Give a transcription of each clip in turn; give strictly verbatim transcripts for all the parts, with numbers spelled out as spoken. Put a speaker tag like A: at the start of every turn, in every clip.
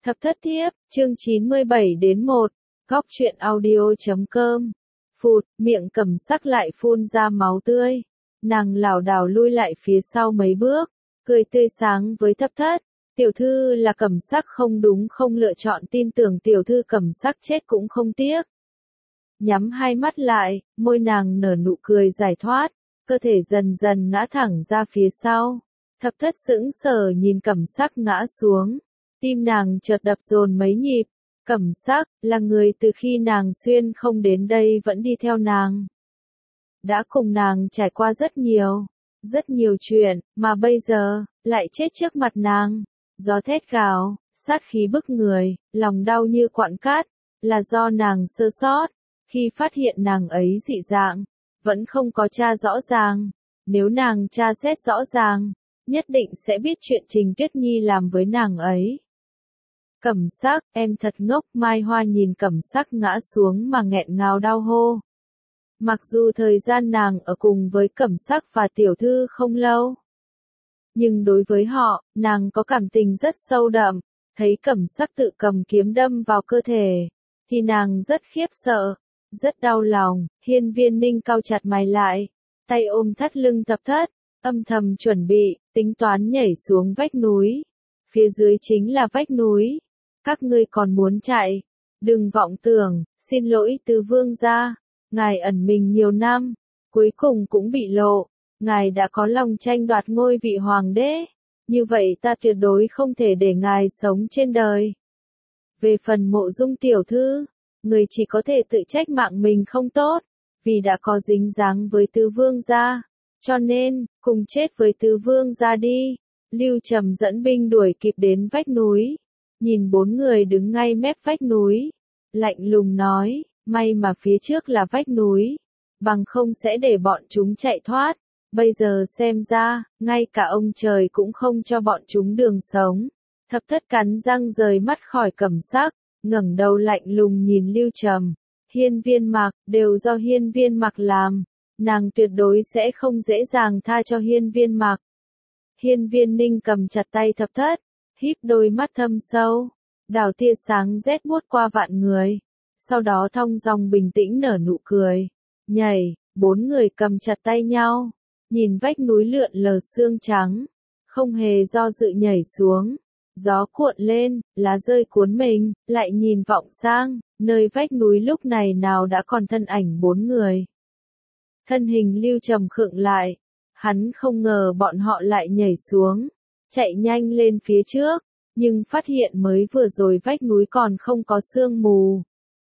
A: Thập thất thiếp, chương chín mươi bảy đến một, góc truyện audio chấm com. Phụt, miệng Cẩm Sắc lại phun ra máu tươi. Nàng lảo đảo lui lại phía sau mấy bước, cười tươi sáng với thập thất. Tiểu thư là Cẩm Sắc không đúng, không lựa chọn tin tưởng tiểu thư Cẩm Sắc chết cũng không tiếc. Nhắm hai mắt lại, môi nàng nở nụ cười giải thoát, cơ thể dần dần ngã thẳng ra phía sau. Thập thất sững sờ nhìn Cẩm Sắc ngã xuống. Tim nàng chợt đập dồn mấy nhịp. Cẩm Sắc là người từ khi nàng xuyên không đến đây vẫn đi theo nàng. Đã cùng nàng trải qua rất nhiều, rất nhiều chuyện, mà bây giờ, lại chết trước mặt nàng. Gió thét gào, sát khí bức người, lòng đau như quặn cát, là do nàng sơ sót. Khi phát hiện nàng ấy dị dạng, vẫn không có tra rõ ràng. Nếu nàng tra xét rõ ràng, nhất định sẽ biết chuyện Trình Tuyết Nhi làm với nàng ấy. Cẩm Sắc, em thật ngốc. Mai Hoa nhìn Cẩm Sắc ngã xuống mà nghẹn ngào đau hô. Mặc dù thời gian nàng ở cùng với Cẩm Sắc và tiểu thư không lâu, nhưng đối với họ, nàng có cảm tình rất sâu đậm. Thấy Cẩm Sắc tự cầm kiếm đâm vào cơ thể, thì nàng rất khiếp sợ, rất đau lòng. Hiên Viên Ninh cau chặt mày lại, tay ôm thắt lưng thập thất, âm thầm chuẩn bị, tính toán nhảy xuống vách núi. Phía dưới chính là vách núi. Các ngươi còn muốn chạy? Đừng vọng tưởng. Xin lỗi Tứ Vương gia, ngài ẩn mình nhiều năm, cuối cùng cũng bị lộ. Ngài đã có lòng tranh đoạt ngôi vị hoàng đế, như vậy ta tuyệt đối không thể để ngài sống trên đời. Về phần Mộ Dung tiểu thư, người chỉ có thể tự trách mạng mình không tốt, vì đã có dính dáng với Tứ Vương gia, cho nên, cùng chết với Tứ Vương gia đi. Lưu Trầm dẫn binh đuổi kịp đến vách núi, nhìn bốn người đứng ngay mép vách núi, lạnh lùng nói, may mà phía trước là vách núi, bằng không sẽ để bọn chúng chạy thoát. Bây giờ xem ra, ngay cả ông trời cũng không cho bọn chúng đường sống. Thập thất cắn răng rời mắt khỏi Cẩm Sắc, ngẩng đầu lạnh lùng nhìn Lưu Trầm. Hiên Viên Mạc, đều do Hiên Viên Mạc làm, nàng tuyệt đối sẽ không dễ dàng tha cho Hiên Viên Mạc. Hiên Viên Ninh cầm chặt tay thập thất, híp đôi mắt thâm sâu, đảo tia sáng rét buốt qua vạn người. Sau đó thong dong bình tĩnh nở nụ cười, nhảy. Bốn người cầm chặt tay nhau, nhìn vách núi lượn lờ sương trắng, không hề do dự nhảy xuống. Gió cuộn lên, lá rơi cuốn mình, lại nhìn vọng sang, nơi vách núi lúc này nào đã còn thân ảnh bốn người. Thân hình Lưu Trầm khựng lại, hắn không ngờ bọn họ lại nhảy xuống, chạy nhanh lên phía trước, nhưng phát hiện mới vừa rồi vách núi còn không có sương mù.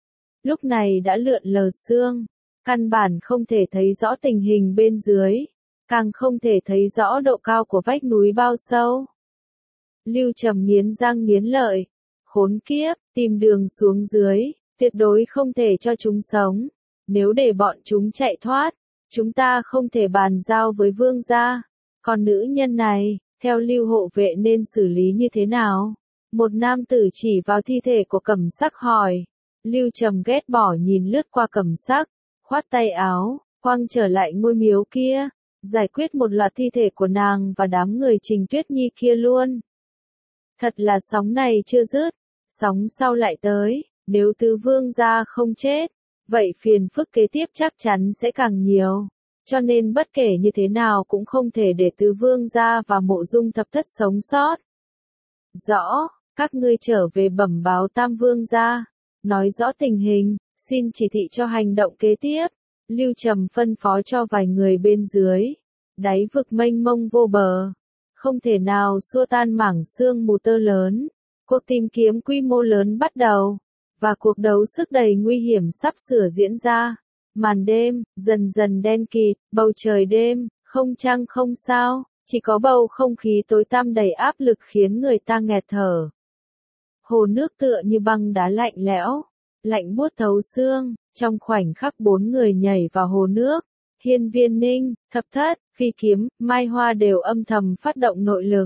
A: Lúc này đã lượn lờ sương, căn bản không thể thấy rõ tình hình bên dưới, càng không thể thấy rõ độ cao của vách núi bao sâu. Lưu Trầm nghiến răng nghiến lợi, khốn kiếp, tìm đường xuống dưới, tuyệt đối không thể cho chúng sống. Nếu để bọn chúng chạy thoát, chúng ta không thể bàn giao với vương gia. Còn nữ nhân này, theo Lưu hộ vệ nên xử lý như thế nào? Một nam tử chỉ vào thi thể của Cẩm Sắc hỏi. Lưu Trầm ghét bỏ nhìn lướt qua Cẩm Sắc, khoát tay áo, quăng trở lại ngôi miếu kia, giải quyết một loạt thi thể của nàng và đám người Trình Tuyết Nhi kia luôn. Thật là sóng này chưa dứt, sóng sau lại tới. Nếu Tứ Vương gia không chết, vậy phiền phức kế tiếp chắc chắn sẽ càng nhiều. Cho nên bất kể như thế nào cũng không thể để Tứ Vương gia và Mộ Dung thập thất sống sót. Rõ, các ngươi trở về bẩm báo Tam Vương gia, nói rõ tình hình, xin chỉ thị cho hành động kế tiếp. Lưu Trầm phân phó cho vài người bên dưới. Đáy vực mênh mông vô bờ, không thể nào xua tan mảng sương mù tơ lớn. Cuộc tìm kiếm quy mô lớn bắt đầu, và cuộc đấu sức đầy nguy hiểm sắp sửa diễn ra. Màn đêm, dần dần đen kịt, bầu trời đêm, không trăng không sao, chỉ có bầu không khí tối tăm đầy áp lực khiến người ta nghẹt thở. Hồ nước tựa như băng đá lạnh lẽo, lạnh buốt thấu xương. Trong khoảnh khắc bốn người nhảy vào hồ nước, Hiên Viên Ninh, Thập Thất, Phi Kiếm, Mai Hoa đều âm thầm phát động nội lực,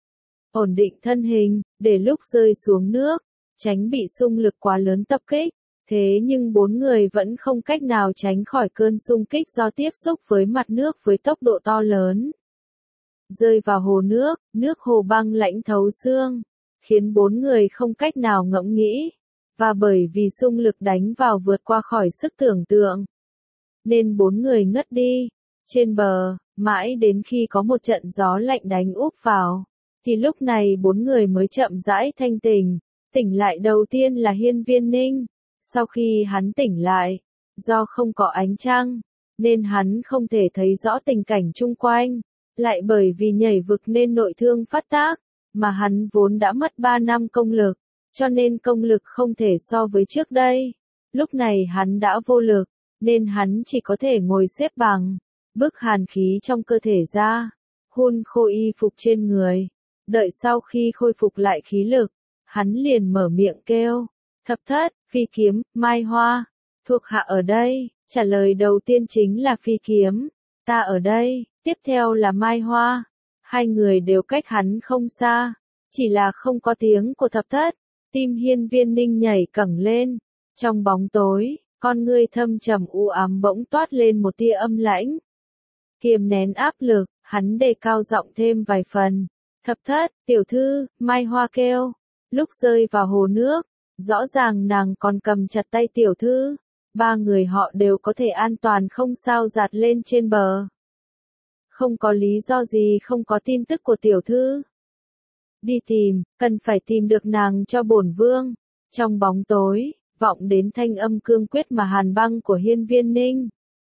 A: ổn định thân hình, để lúc rơi xuống nước, tránh bị xung lực quá lớn tập kích. Thế nhưng bốn người vẫn không cách nào tránh khỏi cơn xung kích do tiếp xúc với mặt nước với tốc độ to lớn. Rơi vào hồ nước, nước hồ băng lãnh thấu xương, khiến bốn người không cách nào ngẫm nghĩ, và bởi vì xung lực đánh vào vượt qua khỏi sức tưởng tượng, nên bốn người ngất đi trên bờ, mãi đến khi có một trận gió lạnh đánh úp vào, thì lúc này bốn người mới chậm rãi thanh tỉnh. Tỉnh lại đầu tiên là Hiên Viên Ninh. Sau khi hắn tỉnh lại, do không có ánh trăng, nên hắn không thể thấy rõ tình cảnh chung quanh, lại bởi vì nhảy vực nên nội thương phát tác, mà hắn vốn đã mất ba năm công lực, cho nên công lực không thể so với trước đây. Lúc này hắn đã vô lực, nên hắn chỉ có thể ngồi xếp bằng, bức hàn khí trong cơ thể ra, hun khô y phục trên người. Đợi sau khi khôi phục lại khí lực, hắn liền mở miệng kêu, Thập Thất, Phi Kiếm, Mai Hoa, thuộc hạ ở đây. Trả lời đầu tiên chính là Phi Kiếm, ta ở đây, tiếp theo là Mai Hoa. Hai người đều cách hắn không xa, chỉ là không có tiếng của Thập Thất. Tim Hiên Viên Ninh nhảy cẳng lên, trong bóng tối, con ngươi thâm trầm u ám bỗng toát lên một tia âm lãnh. Kiềm nén áp lực, hắn đề cao giọng thêm vài phần. Thập Thất, tiểu thư, Mai Hoa kêu. Lúc rơi vào hồ nước, rõ ràng nàng còn cầm chặt tay tiểu thư. Ba người họ đều có thể an toàn không sao giạt lên trên bờ. Không có lý do gì không có tin tức của tiểu thư. Đi tìm, cần phải tìm được nàng cho bổn vương. Trong bóng tối, vọng đến thanh âm cương quyết mà hàn băng của Hiên Viên Ninh.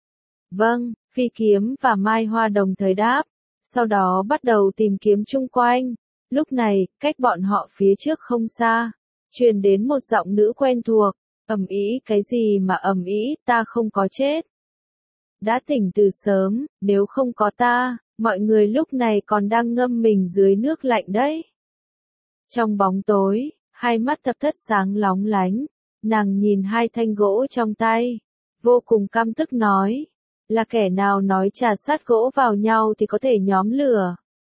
A: Vâng, Phi Kiếm và Mai Hoa đồng thời đáp, sau đó bắt đầu tìm kiếm chung quanh. Lúc này, cách bọn họ phía trước không xa, truyền đến một giọng nữ quen thuộc, ầm ĩ cái gì mà ầm ĩ, ta không có chết. Đã tỉnh từ sớm, nếu không có ta, mọi người lúc này còn đang ngâm mình dưới nước lạnh đấy. Trong bóng tối, hai mắt Thập Thất sáng lóng lánh, nàng nhìn hai thanh gỗ trong tay, vô cùng căm tức nói, là kẻ nào nói trà sát gỗ vào nhau thì có thể nhóm lửa.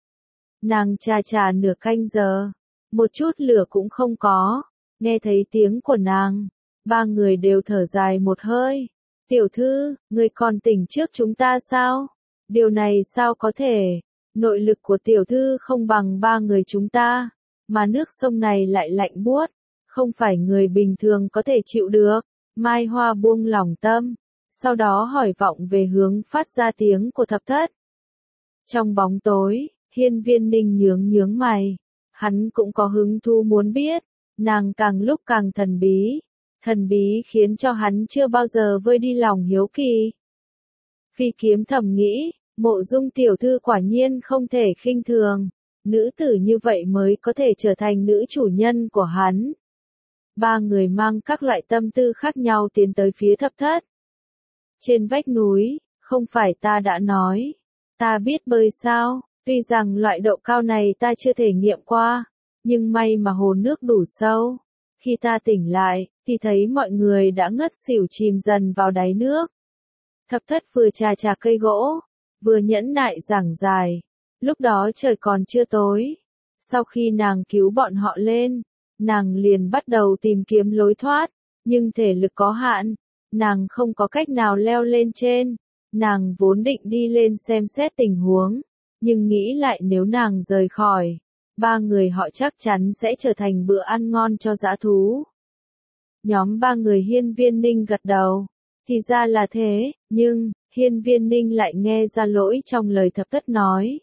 A: Nàng trà trà nửa canh giờ, một chút lửa cũng không có. Nghe thấy tiếng của nàng, ba người đều thở dài một hơi. Tiểu thư, người còn tỉnh trước chúng ta sao? Điều này sao có thể? Nội lực của tiểu thư không bằng ba người chúng ta, mà nước sông này lại lạnh buốt, không phải người bình thường có thể chịu được. Mai Hoa buông lòng tâm, sau đó hỏi vọng về hướng phát ra tiếng của Thập Thất. Trong bóng tối, Hiên Viên Ninh nhướng nhướng mày, hắn cũng có hứng thú muốn biết, nàng càng lúc càng thần bí, thần bí khiến cho hắn chưa bao giờ vơi đi lòng hiếu kỳ. Phi Kiếm thầm nghĩ, Mộ Dung tiểu thư quả nhiên không thể khinh thường, nữ tử như vậy mới có thể trở thành nữ chủ nhân của hắn. Ba người mang các loại tâm tư khác nhau tiến tới phía Thập Thất. Trên vách núi, không phải ta đã nói, ta biết bơi sao, tuy rằng loại độ cao này ta chưa thể nghiệm qua, nhưng may mà hồ nước đủ sâu. Khi ta tỉnh lại, thì thấy mọi người đã ngất xỉu chìm dần vào đáy nước. Thập Thất vừa chà chà cây gỗ, vừa nhẫn nại giảng giải. Lúc đó trời còn chưa tối. Sau khi nàng cứu bọn họ lên, nàng liền bắt đầu tìm kiếm lối thoát, nhưng thể lực có hạn, nàng không có cách nào leo lên trên. Nàng vốn định đi lên xem xét tình huống, nhưng nghĩ lại nếu nàng rời khỏi, ba người họ chắc chắn sẽ trở thành bữa ăn ngon cho dã thú. Nhóm ba người Hiên Viên Ninh gật đầu, thì ra là thế, nhưng, Hiên Viên Ninh lại nghe ra lỗi trong lời Thập Thất nói.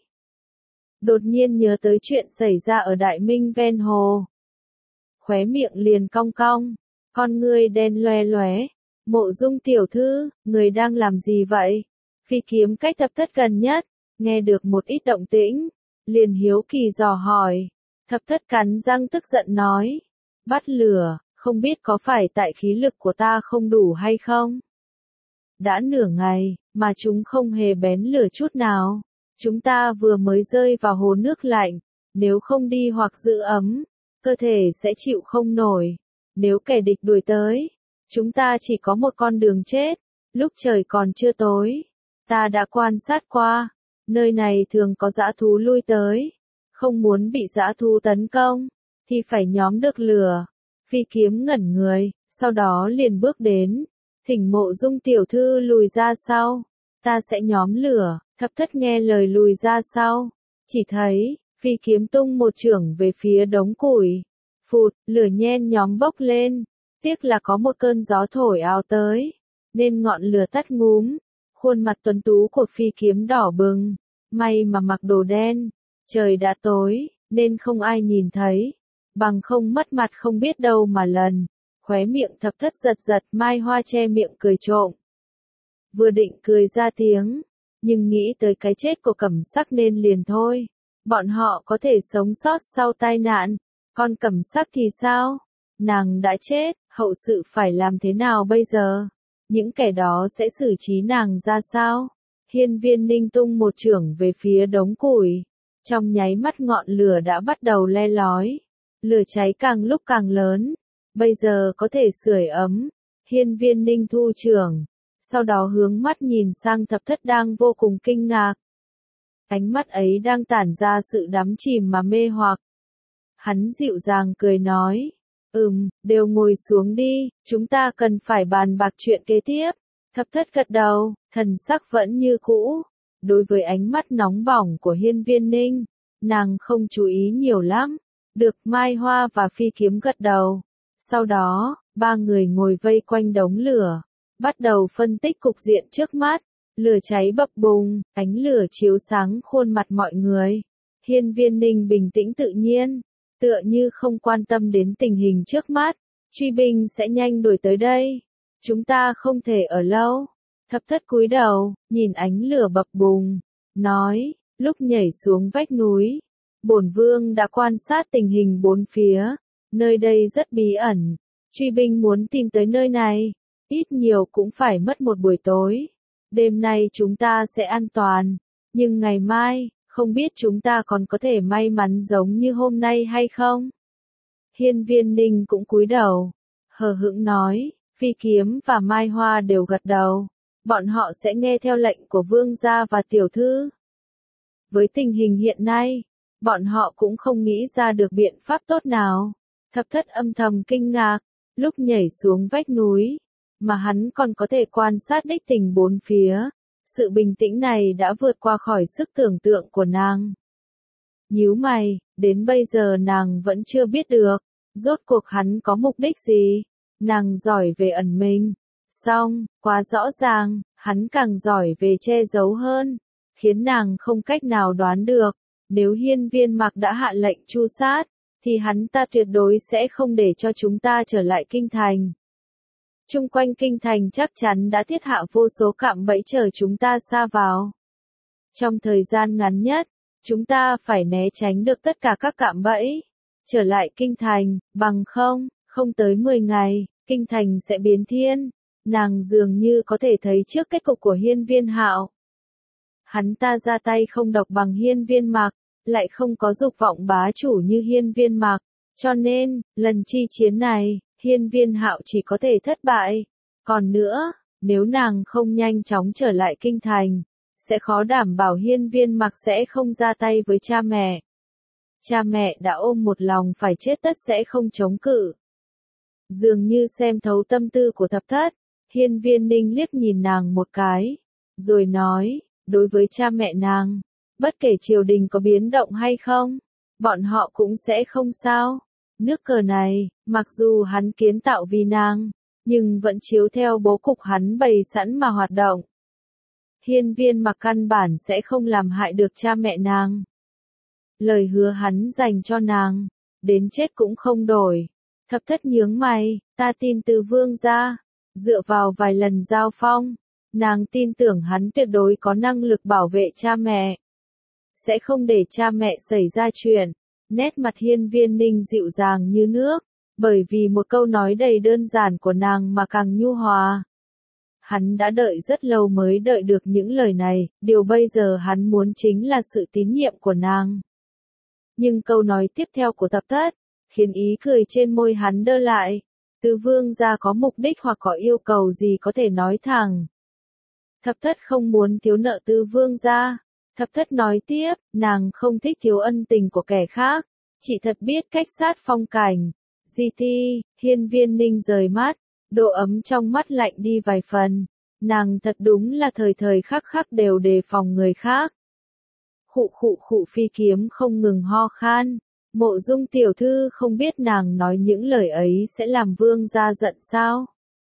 A: Đột nhiên nhớ tới chuyện xảy ra ở Đại Minh ven hồ. Khóe miệng liền cong cong, con ngươi đen loe loé. Mộ Dung tiểu thư, người đang làm gì vậy? Phi Kiếm cách Thập Thất gần nhất, nghe được một ít động tĩnh, liền hiếu kỳ dò hỏi. Thập Thất cắn răng tức giận nói, bắt lửa, không biết có phải tại khí lực của ta không đủ hay không? Đã nửa ngày, mà chúng không hề bén lửa chút nào. Chúng ta vừa mới rơi vào hồ nước lạnh, nếu không đi hoặc giữ ấm, cơ thể sẽ chịu không nổi. Nếu kẻ địch đuổi tới, chúng ta chỉ có một con đường chết. Lúc trời còn chưa tối, ta đã quan sát qua, nơi này thường có dã thú lui tới. Không muốn bị dã thú tấn công, thì phải nhóm được lửa. Phi Kiếm ngẩn người, sau đó liền bước đến, thỉnh Mộ Dung tiểu thư lùi ra sau, ta sẽ nhóm lửa. Thập Thất nghe lời lùi ra sau, chỉ thấy, Phi Kiếm tung một chưởng về phía đống củi, Phụt, lửa nhen nhóm bốc lên. Tiếc là có một cơn gió thổi ào tới, nên ngọn lửa tắt ngúm. Khuôn mặt tuấn tú của Phi Kiếm đỏ bừng. May mà mặc đồ đen. Trời đã tối, nên không ai nhìn thấy. Bằng không mất mặt không biết đâu mà lần. Khóe miệng Thập Thất giật giật, Mai Hoa che miệng cười trộm. Vừa định cười ra tiếng, nhưng nghĩ tới cái chết của Cẩm Sắc nên liền thôi. Bọn họ có thể sống sót sau tai nạn, còn Cẩm Sắc thì sao? Nàng đã chết, hậu sự phải làm thế nào bây giờ? Những kẻ đó sẽ xử trí nàng ra sao? Hiên Viên Ninh tung một chưởng về phía đống củi. Trong nháy mắt ngọn lửa đã bắt đầu le lói. Lửa cháy càng lúc càng lớn. Bây giờ có thể sưởi ấm. Hiên Viên Ninh thu chưởng. Sau đó hướng mắt nhìn sang Thập Thất đang vô cùng kinh ngạc. Ánh mắt ấy đang tản ra sự đắm chìm mà mê hoặc. Hắn dịu dàng cười nói. Ừm, đều ngồi xuống đi, chúng ta cần phải bàn bạc chuyện kế tiếp. Thập Thất gật đầu, thần sắc vẫn như cũ. Đối với ánh mắt nóng bỏng của Hiên Viên Ninh, nàng không chú ý nhiều lắm. Được Mai Hoa và Phi Kiếm gật đầu. Sau đó, ba người ngồi vây quanh đống lửa, bắt đầu phân tích cục diện trước mắt. Lửa cháy bập bùng, ánh lửa chiếu sáng khuôn mặt mọi người. Hiên Viên Ninh bình tĩnh tự nhiên, tựa như không quan tâm đến tình hình trước mắt. Truy binh sẽ nhanh đuổi tới đây. Chúng ta không thể ở lâu. Thập Thất cúi đầu, nhìn ánh lửa bập bùng, nói, lúc nhảy xuống vách núi, bổn vương đã quan sát tình hình bốn phía. Nơi đây rất bí ẩn. Truy binh muốn tìm tới nơi này, ít nhiều cũng phải mất một buổi tối. Đêm nay chúng ta sẽ an toàn, nhưng ngày mai, không biết chúng ta còn có thể may mắn giống như hôm nay hay không? Hiên Viên Ninh cũng cúi đầu, hờ hững nói, Phi Kiếm và Mai Hoa đều gật đầu. Bọn họ sẽ nghe theo lệnh của vương gia và tiểu thư. Với tình hình hiện nay, bọn họ cũng không nghĩ ra được biện pháp tốt nào. Thập Thất âm thầm kinh ngạc, lúc nhảy xuống vách núi, mà hắn còn có thể quan sát đích tình bốn phía. Sự bình tĩnh này đã vượt qua khỏi sức tưởng tượng của nàng. Nhíu mày, đến bây giờ nàng vẫn chưa biết được, rốt cuộc hắn có mục đích gì. Nàng giỏi về ẩn mình, song, quá rõ ràng, hắn càng giỏi về che giấu hơn, khiến nàng không cách nào đoán được. Nếu Hiên Viên Mặc đã hạ lệnh tru sát, thì hắn ta tuyệt đối sẽ không để cho chúng ta trở lại kinh thành. Chung quanh kinh thành chắc chắn đã thiết hạ vô số cạm bẫy chờ chúng ta sa vào. Trong thời gian ngắn nhất, chúng ta phải né tránh được tất cả các cạm bẫy. Trở lại kinh thành, bằng không, không tới mười ngày, kinh thành sẽ biến thiên. Nàng dường như có thể thấy trước kết cục của Hiên Viên Hạo. Hắn ta ra tay không độc bằng Hiên Viên Mặc, lại không có dục vọng bá chủ như Hiên Viên Mặc. Cho nên, lần chi chiến này, Hiên Viên Hạo chỉ có thể thất bại. Còn nữa, nếu nàng không nhanh chóng trở lại kinh thành, sẽ khó đảm bảo Hiên Viên Mặc sẽ không ra tay với cha mẹ. Cha mẹ đã ôm một lòng phải chết tất sẽ không chống cự. Dường như xem thấu tâm tư của Thập Thất, Hiên Viên Ninh liếc nhìn nàng một cái, rồi nói, đối với cha mẹ nàng, bất kể triều đình có biến động hay không, bọn họ cũng sẽ không sao. Nước cờ này, mặc dù hắn kiến tạo vì nàng, nhưng vẫn chiếu theo bố cục hắn bày sẵn mà hoạt động. Hiên Viên Mặc căn bản sẽ không làm hại được cha mẹ nàng. Lời hứa hắn dành cho nàng, đến chết cũng không đổi. Thập Thất nhướng mày, ta tin từ vương gia. Dựa vào vài lần giao phong, nàng tin tưởng hắn tuyệt đối có năng lực bảo vệ cha mẹ. Sẽ không để cha mẹ xảy ra chuyện. Nét mặt Hiên Viên Ninh dịu dàng như nước, bởi vì một câu nói đầy đơn giản của nàng mà càng nhu hòa. Hắn đã đợi rất lâu mới đợi được những lời này, điều bây giờ hắn muốn chính là sự tín nhiệm của nàng. Nhưng câu nói tiếp theo của Thập Thất, khiến ý cười trên môi hắn đơ lại. Từ vương gia có mục đích hoặc có yêu cầu gì có thể nói thẳng. Thập Thất không muốn thiếu nợ từ vương gia. Thập Thất nói tiếp, nàng không thích thiếu ân tình của kẻ khác, chỉ thật biết cách sát phong cảnh. Di Ti, Hiên Viên Ninh rời mắt, độ ấm trong mắt lạnh đi vài phần. Nàng thật đúng là thời thời khắc khắc đều đề phòng người khác. Khụ khụ khụ Phi Kiếm không ngừng ho khan, Mộ Dung tiểu thư không biết nàng nói những lời ấy sẽ làm vương gia giận sao?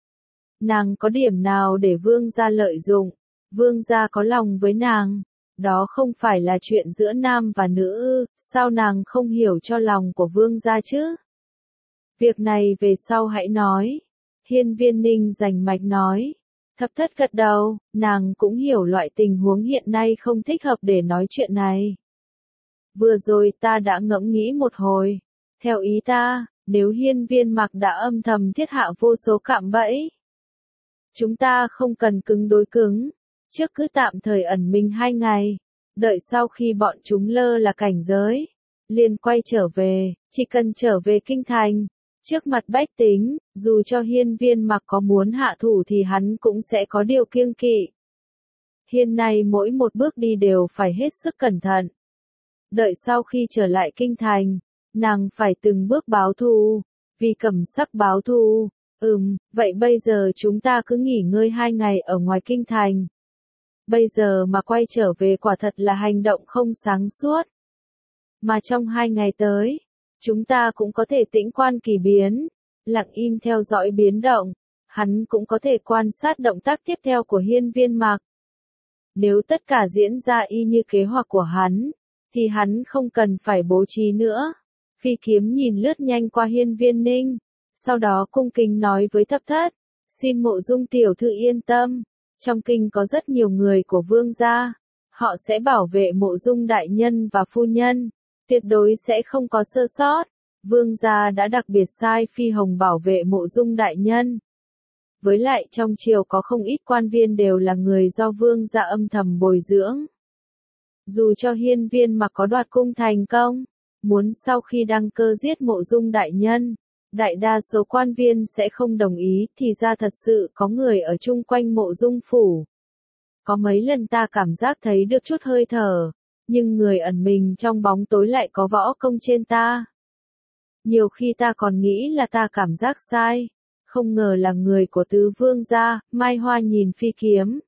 A: Nàng có điểm nào để vương gia lợi dụng? Vương gia có lòng với nàng. Đó không phải là chuyện giữa nam và nữ ư, sao nàng không hiểu cho lòng của vương gia chứ? Việc này về sau hãy nói. Hiên Viên Ninh rành mạch nói. Thập thất gật đầu, nàng cũng hiểu loại tình huống hiện nay không thích hợp để nói chuyện này. Vừa rồi ta đã ngẫm nghĩ một hồi. Theo ý ta, nếu Hiên Viên Mặc đã âm thầm thiết hạ vô số cạm bẫy, chúng ta không cần cứng đối cứng, trước cứ tạm thời ẩn mình hai ngày, đợi sau khi bọn chúng lơ là cảnh giới, liền quay trở về, chỉ cần trở về kinh thành, trước mặt bách tính, dù cho Hiên Viên Mặc có muốn hạ thủ thì hắn cũng sẽ có điều kiêng kỵ. Hiên này mỗi một bước đi đều phải hết sức cẩn thận. Đợi sau khi trở lại kinh thành, nàng phải từng bước báo thù, vì Cẩm Sắc báo thù. Ừm, vậy bây giờ chúng ta cứ nghỉ ngơi hai ngày ở ngoài kinh thành. Bây giờ mà quay trở về quả thật là hành động không sáng suốt. Mà trong hai ngày tới, chúng ta cũng có thể tĩnh quan kỳ biến, lặng im theo dõi biến động, hắn cũng có thể quan sát động tác tiếp theo của Hiên Viên Mặc. Nếu tất cả diễn ra y như kế hoạch của hắn, thì hắn không cần phải bố trí nữa. Phi Kiếm nhìn lướt nhanh qua Hiên Viên Ninh, sau đó cung kính nói với Thập Thất, xin Mộ Dung tiểu thư yên tâm, trong kinh có rất nhiều người của vương gia, họ sẽ bảo vệ Mộ Dung đại nhân và phu nhân, tuyệt đối sẽ không có sơ sót. Vương gia đã đặc biệt sai Phi Hồng bảo vệ Mộ Dung đại nhân. Với lại trong triều có không ít quan viên đều là người do vương gia âm thầm bồi dưỡng. Dù cho Hiên Viên Mặc có đoạt cung thành công, muốn sau khi đăng cơ giết Mộ Dung đại nhân, đại đa số quan viên sẽ không đồng ý, thì ra thật sự có người ở chung quanh Mộ Dung phủ. Có mấy lần ta cảm giác thấy được chút hơi thở, nhưng người ẩn mình trong bóng tối lại có võ công trên ta. Nhiều khi ta còn nghĩ là ta cảm giác sai, không ngờ là người của Tứ Vương gia. Mai Hoa nhìn Phi Kiếm,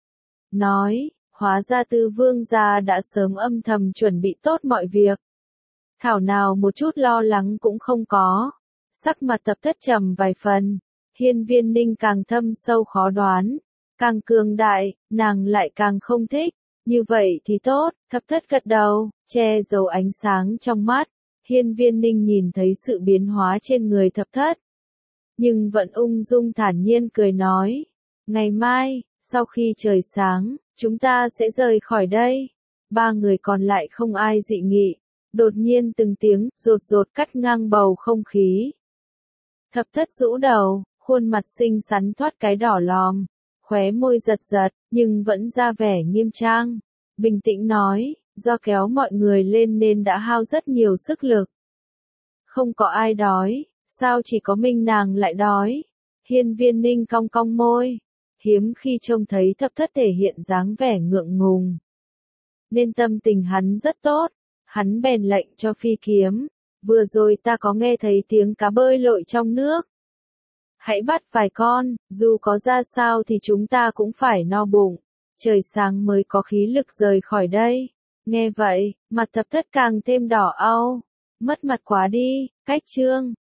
A: nói, hóa ra Tứ Vương gia đã sớm âm thầm chuẩn bị tốt mọi việc. Thảo nào một chút lo lắng cũng không có. Sắc mặt Thập Thất trầm vài phần, Hiên Viên Ninh càng thâm sâu khó đoán, càng cường đại, nàng lại càng không thích. Như vậy thì tốt. Thập Thất gật đầu, che giấu ánh sáng trong mắt. Hiên Viên Ninh nhìn thấy sự biến hóa trên người Thập Thất, nhưng vẫn ung dung thản nhiên cười nói, ngày mai, sau khi trời sáng, chúng ta sẽ rời khỏi đây. Ba người còn lại không ai dị nghị. Đột nhiên từng tiếng rột rột cắt ngang bầu không khí. Thập Thất rũ đầu, khuôn mặt xinh xắn thoát cái đỏ lòm, khóe môi giật giật, nhưng vẫn ra vẻ nghiêm trang. Bình tĩnh nói, do kéo mọi người lên nên đã hao rất nhiều sức lực. Không có ai đói, sao chỉ có mình nàng lại đói? Hiên Viên Ninh cong cong môi, hiếm khi trông thấy Thập Thất thể hiện dáng vẻ ngượng ngùng. Nên tâm tình hắn rất tốt, hắn bèn lệnh cho Phi Kiếm, vừa rồi ta có nghe thấy tiếng cá bơi lội trong nước. Hãy bắt vài con, dù có ra sao thì chúng ta cũng phải no bụng, trời sáng mới có khí lực rời khỏi đây. Nghe vậy, mặt Thập Thất càng thêm đỏ au, mất mặt quá đi. Cách chương